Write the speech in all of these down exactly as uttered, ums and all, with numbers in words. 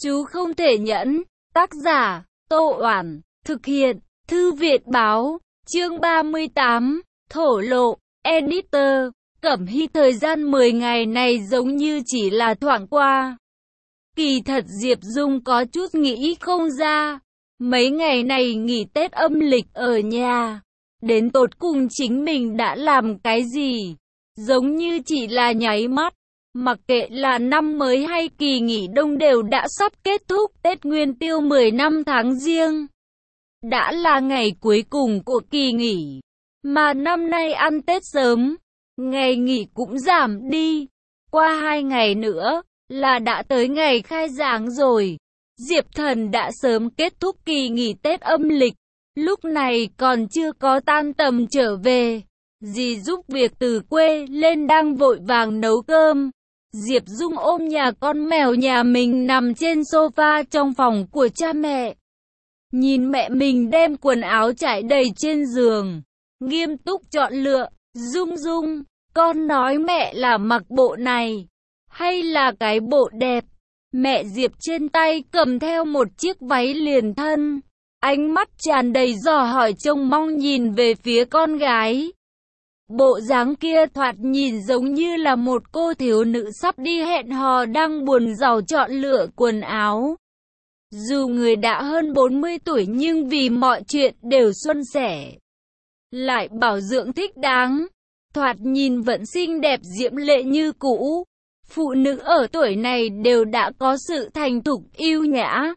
Chú không thể nhẫn. Tác giả, Tô Oản. Thực hiện, Thư viện Báo. Chương ba mươi tám. Thổ lộ. Editor. Cẩm Hy. Thời gian mười ngày này giống như chỉ là thoảng qua. Kỳ thật Diệp Dung có chút nghĩ không ra. Mấy ngày này nghỉ Tết âm lịch ở nhà, đến tột cùng chính mình đã làm cái gì? Giống như chỉ là nháy mắt. Mặc kệ là năm mới hay kỳ nghỉ đông đều đã sắp kết thúc. Tết Nguyên Tiêu mười năm tháng Giêng đã là ngày cuối cùng của kỳ nghỉ, mà năm nay ăn Tết sớm, ngày nghỉ cũng giảm đi. Qua hai ngày nữa là đã tới ngày khai giảng rồi. Diệp Thần đã sớm kết thúc kỳ nghỉ Tết âm lịch, lúc này còn chưa có tan tầm trở về. Dì giúp việc từ quê lên đang vội vàng nấu cơm. Diệp Dung ôm nhà con mèo nhà mình nằm trên sofa trong phòng của cha mẹ. Nhìn mẹ mình đem quần áo trải đầy trên giường, nghiêm túc chọn lựa. Dung Dung, con nói mẹ là mặc bộ này, hay là cái bộ đẹp? Mẹ Diệp trên tay cầm theo một chiếc váy liền thân, ánh mắt tràn đầy dò hỏi trông mong nhìn về phía con gái. Bộ dáng kia thoạt nhìn giống như là một cô thiếu nữ sắp đi hẹn hò đang buồn rầu chọn lựa quần áo. Dù người đã hơn bốn mươi tuổi nhưng vì mọi chuyện đều suôn sẻ, lại bảo dưỡng thích đáng, thoạt nhìn vẫn xinh đẹp diễm lệ như cũ. Phụ nữ ở tuổi này đều đã có sự thành thục yêu nhã,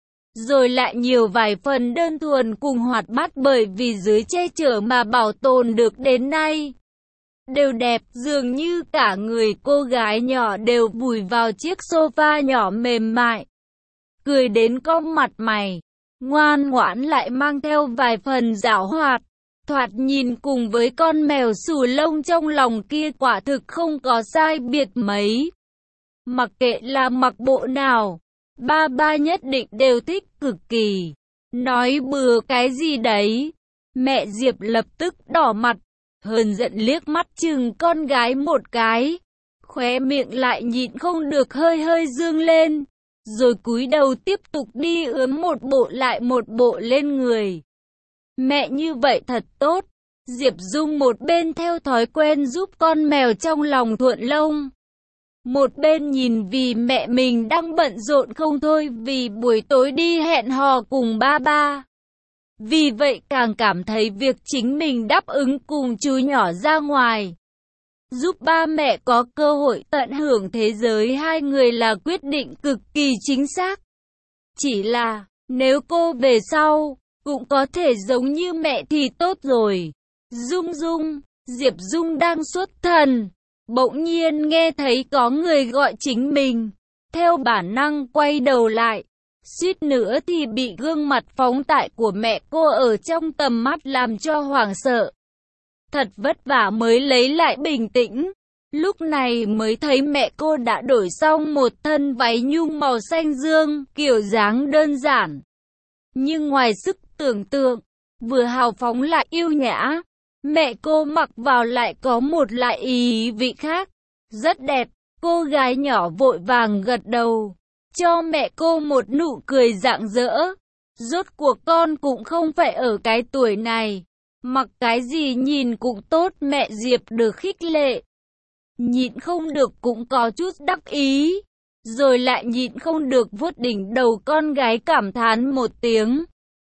rồi lại nhiều vài phần đơn thuần cùng hoạt bát, bởi vì dưới che chở mà bảo tồn được đến nay. Đều đẹp, dường như cả người cô gái nhỏ đều vùi vào chiếc sofa nhỏ mềm mại, cười đến cong mặt mày, ngoan ngoãn lại mang theo vài phần giảo hoạt. Thoạt nhìn cùng với con mèo xù lông trong lòng kia quả thực không có sai biệt mấy. Mặc kệ là mặc bộ nào, ba ba nhất định đều thích cực kỳ. Nói bừa cái gì đấy? Mẹ Diệp lập tức đỏ mặt, hờn giận liếc mắt chừng con gái một cái, khóe miệng lại nhịn không được hơi hơi dương lên, rồi cúi đầu tiếp tục đi ướm một bộ lại một bộ lên người. Mẹ như vậy thật tốt. Diệp Dung một bên theo thói quen giúp con mèo trong lòng thuận lông, một bên nhìn vì mẹ mình đang bận rộn không thôi vì buổi tối đi hẹn hò cùng ba ba. Vì vậy càng cảm thấy việc chính mình đáp ứng cùng chú nhỏ ra ngoài, giúp ba mẹ có cơ hội tận hưởng thế giới hai người là quyết định cực kỳ chính xác. Chỉ là, nếu cô về sau cũng có thể giống như mẹ thì tốt rồi. Dung Dung, Diệp Dung đang xuất thần, bỗng nhiên nghe thấy có người gọi chính mình, theo bản năng quay đầu lại, suýt nữa thì bị gương mặt phóng đại của mẹ cô ở trong tầm mắt làm cho hoảng sợ. Thật vất vả mới lấy lại bình tĩnh, lúc này mới thấy mẹ cô đã đổi xong một thân váy nhung màu xanh dương, kiểu dáng đơn giản, nhưng ngoài sức tưởng tượng, vừa hào phóng lại yêu nhã. Mẹ cô mặc vào lại có một loại ý vị khác, rất đẹp. Cô gái nhỏ vội vàng gật đầu, cho mẹ cô một nụ cười rạng rỡ. Rốt cuộc con cũng không phải ở cái tuổi này, mặc cái gì nhìn cũng tốt. Mẹ Diệp được khích lệ, nhịn không được cũng có chút đắc ý, rồi lại nhịn không được vuốt đỉnh đầu con gái cảm thán một tiếng.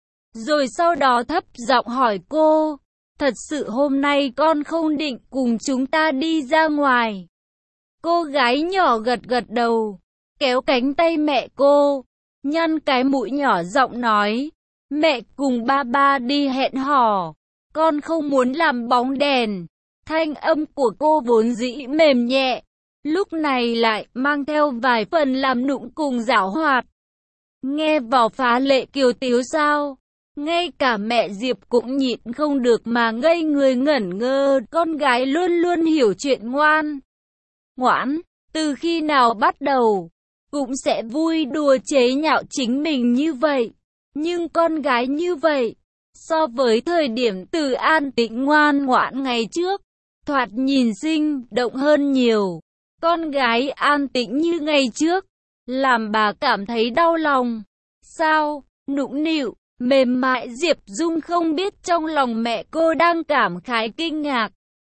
Rồi sau đó thấp giọng hỏi cô, thật sự hôm nay con không định cùng chúng ta đi ra ngoài? Cô gái nhỏ gật gật đầu, kéo cánh tay mẹ cô, nhăn cái mũi nhỏ giọng nói, mẹ cùng ba ba đi hẹn hò, con không muốn làm bóng đèn. Thanh âm của cô vốn dĩ mềm nhẹ, lúc này lại mang theo vài phần làm nũng cùng giảo hoạt, nghe vào phá lệ kiều tiếu sao. Ngay cả mẹ Diệp cũng nhịn không được mà ngây người ngẩn ngơ. Con gái luôn luôn hiểu chuyện ngoan ngoãn, từ khi nào bắt đầu cũng sẽ vui đùa chế nhạo chính mình như vậy. Nhưng con gái như vậy, so với thời điểm Từ an tĩnh ngoan ngoãn ngày trước, thoạt nhìn sinh động hơn nhiều. Con gái an tĩnh như ngày trước, làm bà cảm thấy đau lòng. Sao? Nũng nịu, mềm mại Diệp Dung không biết trong lòng mẹ cô đang cảm khái kinh ngạc.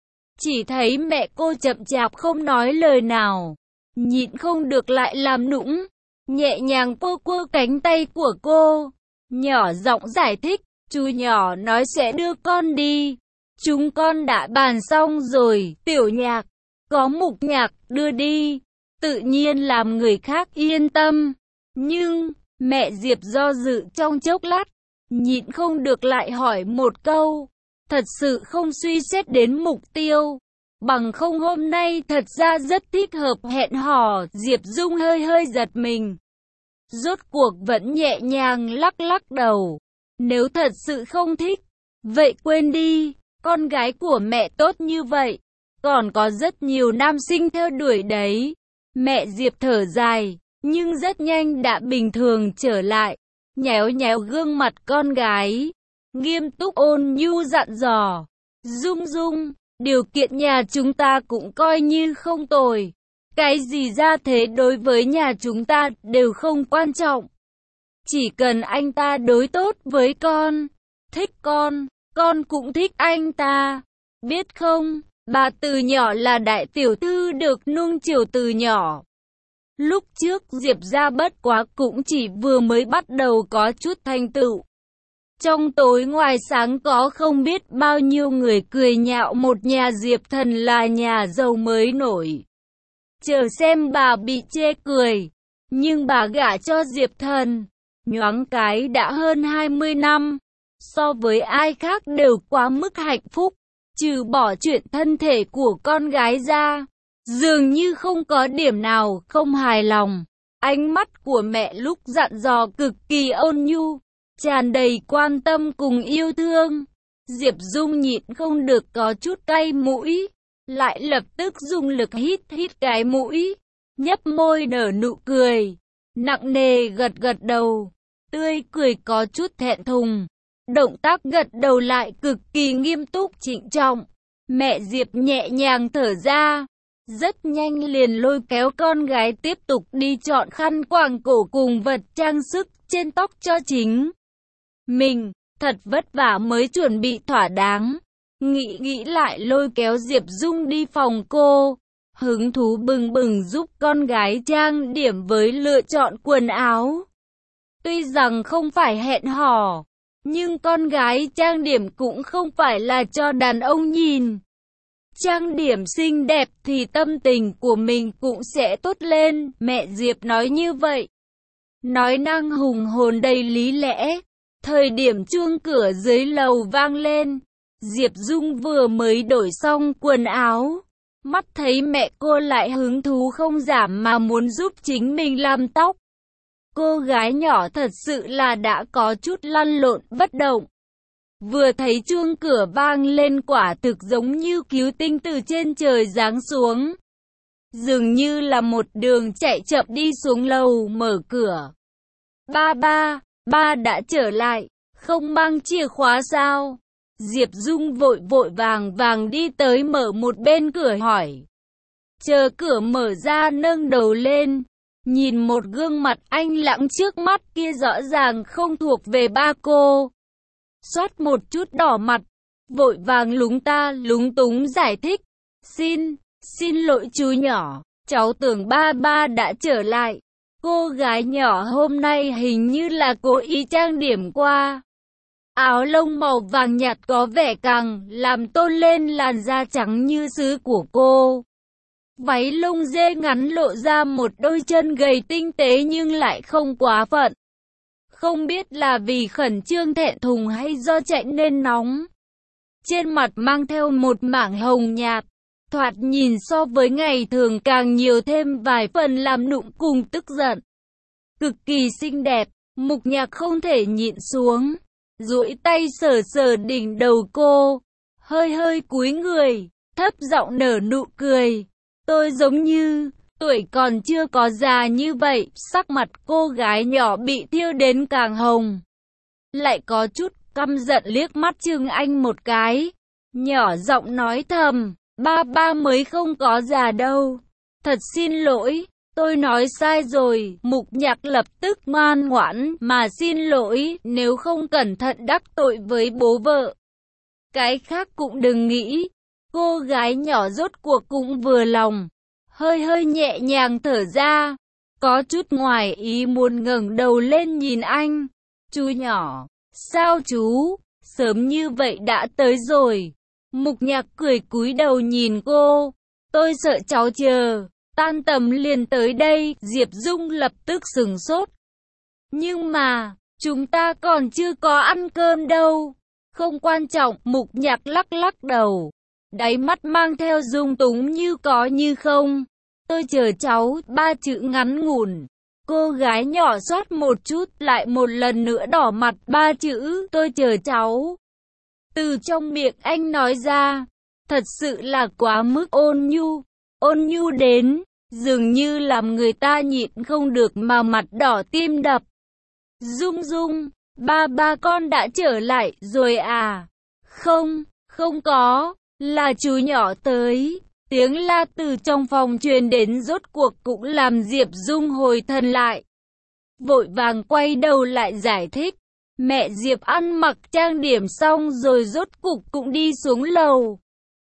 Chỉ thấy mẹ cô chậm chạp không nói lời nào, nhịn không được lại làm nũng, nhẹ nhàng quơ quơ cánh tay của cô, nhỏ giọng giải thích, chú nhỏ nói sẽ đưa con đi. Chúng con đã bàn xong rồi, Tiểu Nhạc, có Mục Nhạc đưa đi, tự nhiên làm người khác yên tâm. Nhưng, mẹ Diệp do dự trong chốc lát, nhịn không được lại hỏi một câu, thật sự không suy xét đến mục tiêu, bằng không hôm nay thật ra rất thích hợp hẹn hò. Diệp Dung hơi hơi giật mình, rốt cuộc vẫn nhẹ nhàng lắc lắc đầu, nếu thật sự không thích, vậy quên đi, con gái của mẹ tốt như vậy, còn có rất nhiều nam sinh theo đuổi đấy. Mẹ Diệp thở dài, nhưng rất nhanh đã bình thường trở lại, nhéo nhéo gương mặt con gái, nghiêm túc ôn nhu dặn dò, Dung Dung, điều kiện nhà chúng ta cũng coi như không tồi, cái gì ra thế đối với nhà chúng ta đều không quan trọng, chỉ cần anh ta đối tốt với con, thích con, con cũng thích anh ta, biết không, bà từ nhỏ là đại tiểu thư được nuông chiều từ nhỏ. Lúc trước Diệp gia bất quá cũng chỉ vừa mới bắt đầu có chút thành tựu. Trong tối ngoài sáng có không biết bao nhiêu người cười nhạo một nhà Diệp Thần là nhà giàu mới nổi. Chờ xem bà bị chê cười. Nhưng bà gả cho Diệp Thần, nhoáng cái đã hơn hai mươi năm. So với ai khác đều quá mức hạnh phúc. Trừ bỏ chuyện thân thể của con gái ra, dường như không có điểm nào không hài lòng. Ánh mắt của mẹ lúc dặn dò cực kỳ ôn nhu, tràn đầy quan tâm cùng yêu thương. Diệp Dung nhịn không được có chút cay mũi, lại lập tức dùng lực hít hít cái mũi, nhấp môi nở nụ cười, nặng nề gật gật đầu, tươi cười có chút thẹn thùng. Động tác gật đầu lại cực kỳ nghiêm túc trịnh trọng. Mẹ Diệp nhẹ nhàng thở ra, rất nhanh liền lôi kéo con gái tiếp tục đi chọn khăn quàng cổ cùng vật trang sức trên tóc cho chính mình. Thật vất vả mới chuẩn bị thỏa đáng. Nghĩ nghĩ lại lôi kéo Diệp Dung đi phòng cô, hứng thú bừng bừng giúp con gái trang điểm với lựa chọn quần áo. Tuy rằng không phải hẹn hò, nhưng con gái trang điểm cũng không phải là cho đàn ông nhìn. Trang điểm xinh đẹp thì tâm tình của mình cũng sẽ tốt lên, mẹ Diệp nói như vậy. Nói năng hùng hồn đầy lý lẽ. Thời điểm chuông cửa dưới lầu vang lên, Diệp Dung vừa mới đổi xong quần áo. Mắt thấy mẹ cô lại hứng thú không giảm mà muốn giúp chính mình làm tóc. Cô gái nhỏ thật sự là đã có chút lăn lộn bất động. Vừa thấy chuông cửa vang lên quả thực giống như cứu tinh từ trên trời giáng xuống. Dường như là một đường chạy chậm đi xuống lầu mở cửa. Ba ba, ba đã trở lại, không mang chìa khóa sao? Diệp Dung vội vội vàng vàng đi tới mở một bên cửa hỏi. Chờ cửa mở ra nâng đầu lên, nhìn một gương mặt anh lãng trước mắt kia rõ ràng không thuộc về ba cô. Xoát một chút đỏ mặt, vội vàng lúng ta lúng túng giải thích. Xin, xin lỗi chú nhỏ, cháu tưởng ba ba đã trở lại. Cô gái nhỏ hôm nay hình như là cố ý trang điểm qua. Áo lông màu vàng nhạt có vẻ càng làm tôn lên làn da trắng như sứ của cô. Váy lông dê ngắn lộ ra một đôi chân gầy tinh tế nhưng lại không quá phận. Không biết là vì khẩn trương thẹn thùng hay do chạy nên nóng. Trên mặt mang theo một mảng hồng nhạt, thoạt nhìn so với ngày thường càng nhiều thêm vài phần làm nụng cùng tức giận. Cực kỳ xinh đẹp, Mục Nhạc không thể nhịn xuống, duỗi tay sờ sờ đỉnh đầu cô, hơi hơi cúi người, thấp giọng nở nụ cười. Tôi giống như, tuổi còn chưa có già như vậy, sắc mặt cô gái nhỏ bị thiêu đến càng hồng. Lại có chút căm giận liếc mắt chừng anh một cái, nhỏ giọng nói thầm, ba ba mới không có già đâu, thật xin lỗi, Tôi nói sai rồi. Mục Nhạc lập tức ngoan ngoãn mà xin lỗi, nếu không cẩn thận đắc tội với bố vợ. Cái khác cũng đừng nghĩ. Cô gái nhỏ rốt cuộc cũng vừa lòng, hơi hơi nhẹ nhàng thở ra, có chút ngoài ý muốn ngẩng đầu lên nhìn anh. Chú nhỏ, sao chú, sớm như vậy đã tới rồi. Mục Nhạc cười cúi đầu nhìn cô, tôi sợ cháu chờ, tan tầm liền tới đây. Diệp Dung lập tức sửng sốt. Nhưng mà, chúng ta còn chưa có ăn cơm đâu. Không quan trọng, Mục Nhạc lắc lắc đầu, đáy mắt mang theo dung túng như có như không. Tôi chờ cháu, ba chữ ngắn ngủn. Cô gái nhỏ xoát một chút, lại một lần nữa đỏ mặt. Ba chữ, tôi chờ cháu. Từ trong miệng anh nói ra, thật sự là quá mức ôn nhu. Ôn nhu đến, dường như làm người ta nhịn không được mà mặt đỏ tim đập. Dung Dung, ba ba con đã trở lại rồi à? Không, không có, là chú nhỏ tới. Tiếng la từ trong phòng truyền đến rốt cuộc cũng làm Diệp Dung hồi thần lại. Vội vàng quay đầu lại giải thích. Mẹ Diệp ăn mặc trang điểm xong rồi rốt cục cũng đi xuống lầu.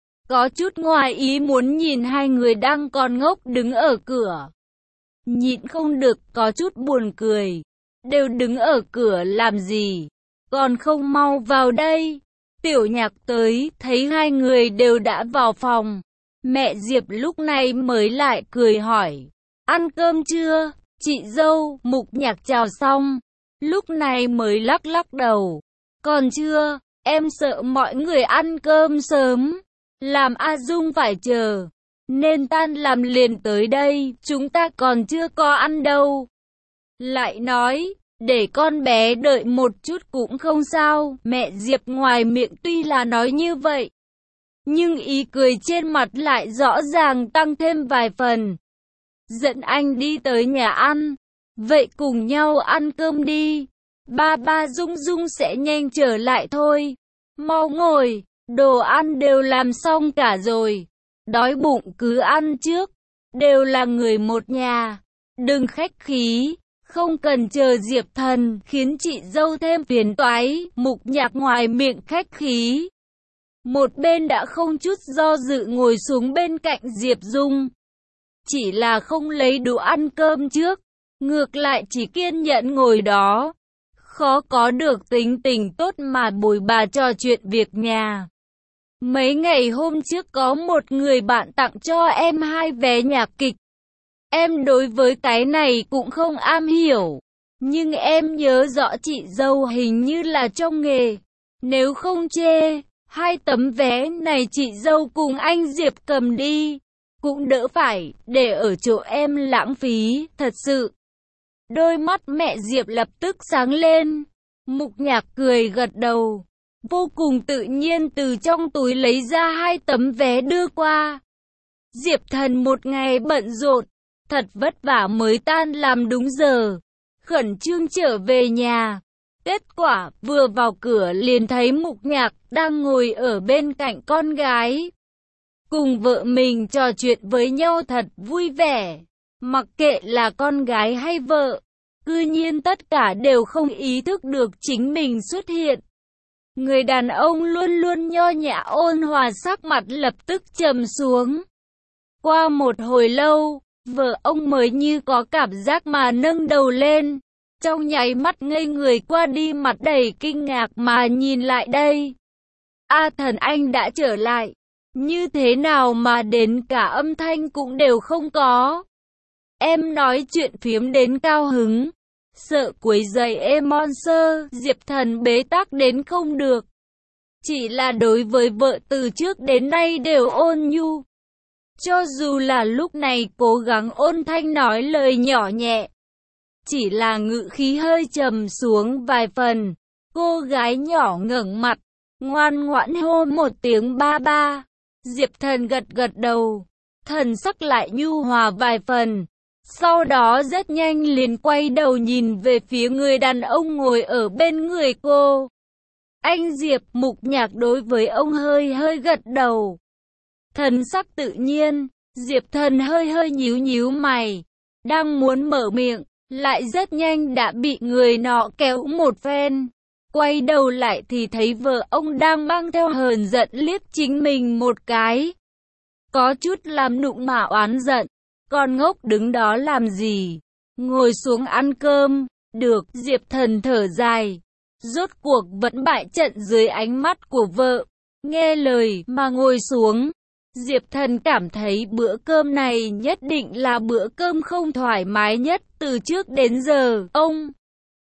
Có chút ngoài ý muốn nhìn hai người đang còn ngốc đứng ở cửa. Nhịn không được có chút buồn cười. Đều đứng ở cửa làm gì? Còn không mau vào đây. Tiểu Nhạc tới, thấy hai người đều đã vào phòng. Mẹ Diệp lúc này mới lại cười hỏi. Ăn cơm chưa? Chị dâu. Mục Nhạc chào xong, lúc này mới lắc lắc đầu. Còn chưa, em sợ mọi người ăn cơm sớm, làm A Dung phải chờ, nên tan làm liền tới đây, chúng ta còn chưa có ăn đâu. Lại nói, để con bé đợi một chút cũng không sao. Mẹ Diệp ngoài miệng tuy là nói như vậy, nhưng ý cười trên mặt lại rõ ràng tăng thêm vài phần. Dẫn anh đi tới nhà ăn, vậy cùng nhau ăn cơm đi. Ba ba Dung Dung sẽ nhanh trở lại thôi. Mau ngồi, đồ ăn đều làm xong cả rồi. Đói bụng cứ ăn trước, đều là người một nhà. Đừng khách khí, không cần chờ Diệp Thần khiến chị dâu thêm phiền toái. Mục Nhạc ngoài miệng khách khí, một bên đã không chút do dự ngồi xuống bên cạnh Diệp Dung. Chỉ là không lấy đồ ăn cơm trước, ngược lại chỉ kiên nhẫn ngồi đó. Khó có được tính tình tốt mà bồi bà trò chuyện việc nhà. Mấy ngày hôm trước có một người bạn tặng cho em hai vé nhạc kịch. Em đối với cái này cũng không am hiểu, nhưng em nhớ rõ chị dâu hình như là trong nghề. Nếu không chê, hai tấm vé này chị dâu cùng anh Diệp cầm đi, cũng đỡ phải để ở chỗ em lãng phí, thật sự. Đôi mắt mẹ Diệp lập tức sáng lên. Mục Nhạc cười gật đầu, vô cùng tự nhiên từ trong túi lấy ra hai tấm vé đưa qua. Diệp Thần một ngày bận rộn, thật vất vả mới tan làm đúng giờ, khẩn trương trở về nhà. Kết quả vừa vào cửa liền thấy Mục Nhạc đang ngồi ở bên cạnh con gái, cùng vợ mình trò chuyện với nhau thật vui vẻ. Mặc kệ là con gái hay vợ, cư nhiên tất cả đều không ý thức được chính mình xuất hiện. Người đàn ông luôn luôn nho nhã ôn hòa sắc mặt lập tức trầm xuống. Qua một hồi lâu, vợ ông mới như có cảm giác mà nâng đầu lên. Trong nháy mắt ngây người qua đi, mặt đầy kinh ngạc mà nhìn lại đây. A Thần, anh đã trở lại. Như thế nào mà đến cả âm thanh cũng đều không có? Em nói chuyện phiếm đến cao hứng, sợ quấy rầy em monster. Diệp Thần bế tắc đến không được. Chỉ là đối với vợ từ trước đến nay đều ôn nhu. Cho dù là lúc này cố gắng ôn thanh nói lời nhỏ nhẹ, chỉ là ngữ khí hơi trầm xuống vài phần. Cô gái nhỏ ngẩng mặt, ngoan ngoãn hô một tiếng ba ba. Diệp Thần gật gật đầu, thần sắc lại nhu hòa vài phần. Sau đó rất nhanh liền quay đầu nhìn về phía người đàn ông ngồi ở bên người cô. Anh Diệp. Mục Nhạc đối với ông hơi hơi gật đầu, thần sắc tự nhiên. Diệp Thần hơi hơi nhíu nhíu mày, đang muốn mở miệng, lại rất nhanh đã bị người nọ kéo một phen. Quay đầu lại thì thấy vợ ông đang mang theo hờn giận liếc chính mình một cái. Có chút làm nụng mà oán giận. Con ngốc đứng đó làm gì? Ngồi xuống ăn cơm. Được, Diệp Thần thở dài. Rốt cuộc vẫn bại trận dưới ánh mắt của vợ. Nghe lời mà ngồi xuống. Diệp Thần cảm thấy bữa cơm này nhất định là bữa cơm không thoải mái nhất từ trước đến giờ. Ông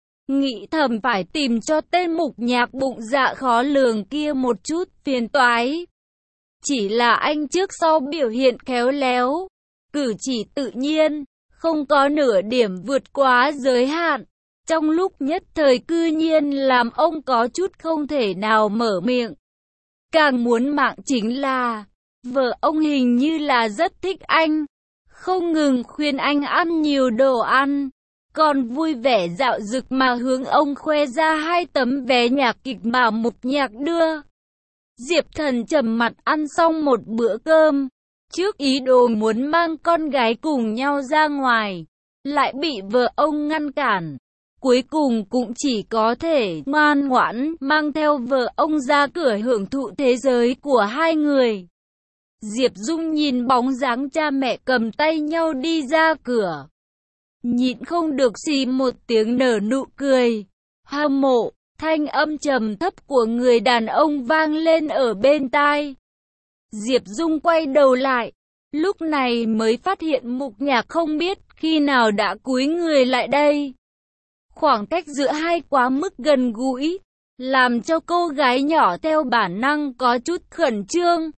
nghĩ thầm phải tìm cho tên Mục Nhạc bụng dạ khó lường kia một chút phiền toái. Chỉ là anh trước sau biểu hiện khéo léo, cử chỉ tự nhiên, không có nửa điểm vượt quá giới hạn. Trong lúc nhất thời cư nhiên làm ông có chút không thể nào mở miệng. Càng muốn mạng chính là, vợ ông hình như là rất thích anh, không ngừng khuyên anh ăn nhiều đồ ăn, còn vui vẻ dạo dực mà hướng ông khoe ra hai tấm vé nhạc kịch mà Mục Nhạc đưa. Diệp Thần trầm mặt ăn xong một bữa cơm, trước ý đồ muốn mang con gái cùng nhau ra ngoài, lại bị vợ ông ngăn cản. Cuối cùng cũng chỉ có thể ngoan ngoãn mang theo vợ ông ra cửa hưởng thụ thế giới của hai người. Diệp Dung nhìn bóng dáng cha mẹ cầm tay nhau đi ra cửa, nhịn không được xì một tiếng nở nụ cười. Hâm mộ, thanh âm trầm thấp của người đàn ông vang lên ở bên tai. Diệp Dung quay đầu lại, lúc này mới phát hiện Mục Nhạc không biết khi nào đã cúi người lại đây. Khoảng cách giữa hai quá mức gần gũi, làm cho cô gái nhỏ theo bản năng có chút khẩn trương.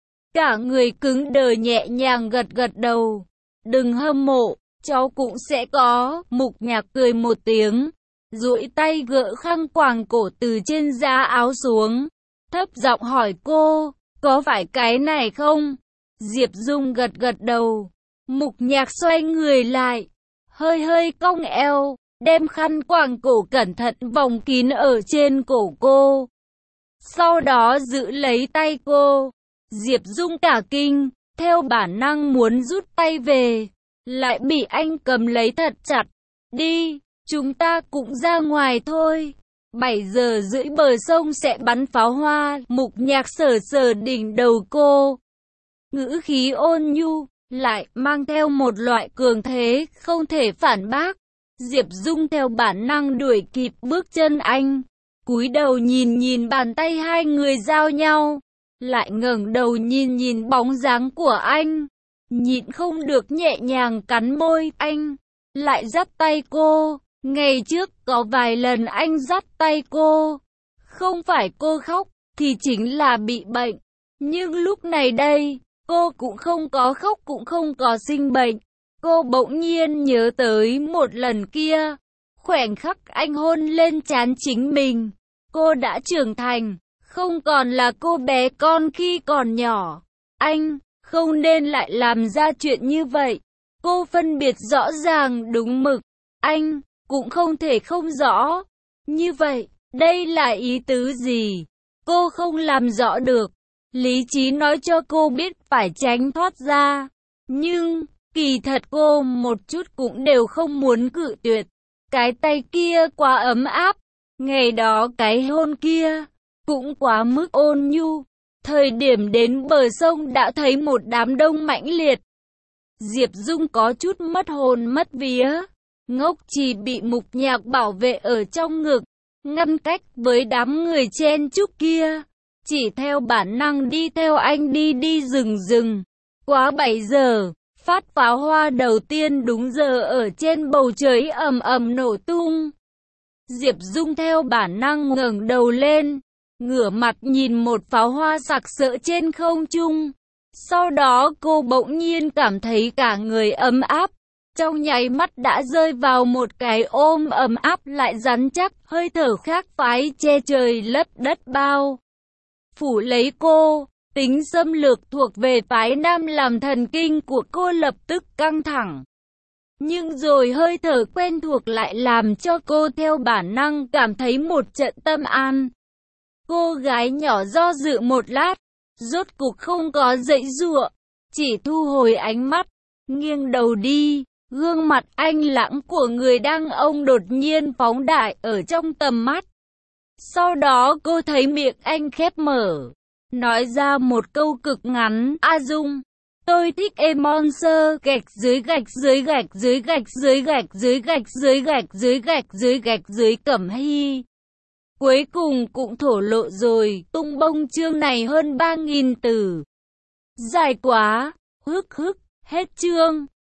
Cả người cứng đờ nhẹ nhàng gật gật đầu. Đừng hâm mộ, cháu cũng sẽ có. Mục Nhạc cười một tiếng, duỗi tay gỡ khăn quàng cổ từ trên giá áo xuống, thấp giọng hỏi cô, có phải cái này không? Diệp Dung gật gật đầu. Mục Nhạc xoay người lại, hơi hơi cong eo, đem khăn quàng cổ cẩn thận vòng kín ở trên cổ cô. Sau đó giữ lấy tay cô. Diệp Dung cả kinh, theo bản năng muốn rút tay về, lại bị anh cầm lấy thật chặt. Đi, chúng ta cũng ra ngoài thôi. bảy giờ rưỡi bờ sông sẽ bắn pháo hoa. Mục Nhạc sờ sờ đỉnh đầu cô, ngữ khí ôn nhu, lại mang theo một loại cường thế không thể phản bác. Diệp Dung theo bản năng đuổi kịp bước chân anh, cúi đầu nhìn nhìn bàn tay hai người giao nhau, lại ngẩng đầu nhìn nhìn bóng dáng của anh, nhịn không được nhẹ nhàng cắn môi. Anh lại dắt tay cô. Ngày trước có vài lần anh dắt tay cô, không phải cô khóc thì chính là bị bệnh, nhưng lúc này đây, cô cũng không có khóc cũng không có sinh bệnh. Cô bỗng nhiên nhớ tới một lần kia, khoảnh khắc anh hôn lên trán chính mình. Cô đã trưởng thành, không còn là cô bé con khi còn nhỏ. Anh không nên lại làm ra chuyện như vậy. Cô phân biệt rõ ràng đúng mực, anh cũng không thể không rõ. Như vậy, đây là ý tứ gì? Cô không làm rõ được. Lý trí nói cho cô biết phải tránh thoát ra, nhưng kỳ thật cô một chút cũng đều không muốn cự tuyệt. Cái tay kia quá ấm áp, ngày đó cái hôn kia cũng quá mức ôn nhu. Thời điểm đến bờ sông đã thấy một đám đông mãnh liệt. Diệp Dung có chút mất hồn mất vía, ngốc chỉ bị Mục Nhạc bảo vệ ở trong ngực, ngăn cách với đám người chen chúc kia. Chỉ theo bản năng đi theo anh đi đi rừng rừng. Quá bảy giờ, phát pháo hoa đầu tiên đúng giờ ở trên bầu trời ầm ầm nổ tung. Diệp Dung theo bản năng ngẩng đầu lên, ngửa mặt nhìn một pháo hoa sặc sỡ trên không trung. Sau đó cô bỗng nhiên cảm thấy cả người ấm áp, trong nháy mắt đã rơi vào một cái ôm ấm áp lại rắn chắc, hơi thở khác phái che trời lấp đất bao phủ lấy cô. Tính xâm lược thuộc về phái nam làm thần kinh của cô lập tức căng thẳng. Nhưng rồi hơi thở quen thuộc lại làm cho cô theo bản năng cảm thấy một trận tâm an. Cô gái nhỏ do dự một lát, rốt cục không có giãy giụa, chỉ thu hồi ánh mắt, nghiêng đầu đi. Gương mặt anh lãng của người đàn ông đột nhiên phóng đại ở trong tầm mắt. Sau đó cô thấy miệng anh khép mở, nói ra một câu cực ngắn, A Dung, tôi thích em monster, gạch dưới gạch dưới gạch dưới gạch dưới gạch dưới gạch dưới gạch dưới gạch dưới gạch dưới Cẩm Hy. Cuối cùng cũng thổ lộ rồi, tung bông chương này hơn ba nghìn từ. Dài quá, hức hức, hết chương.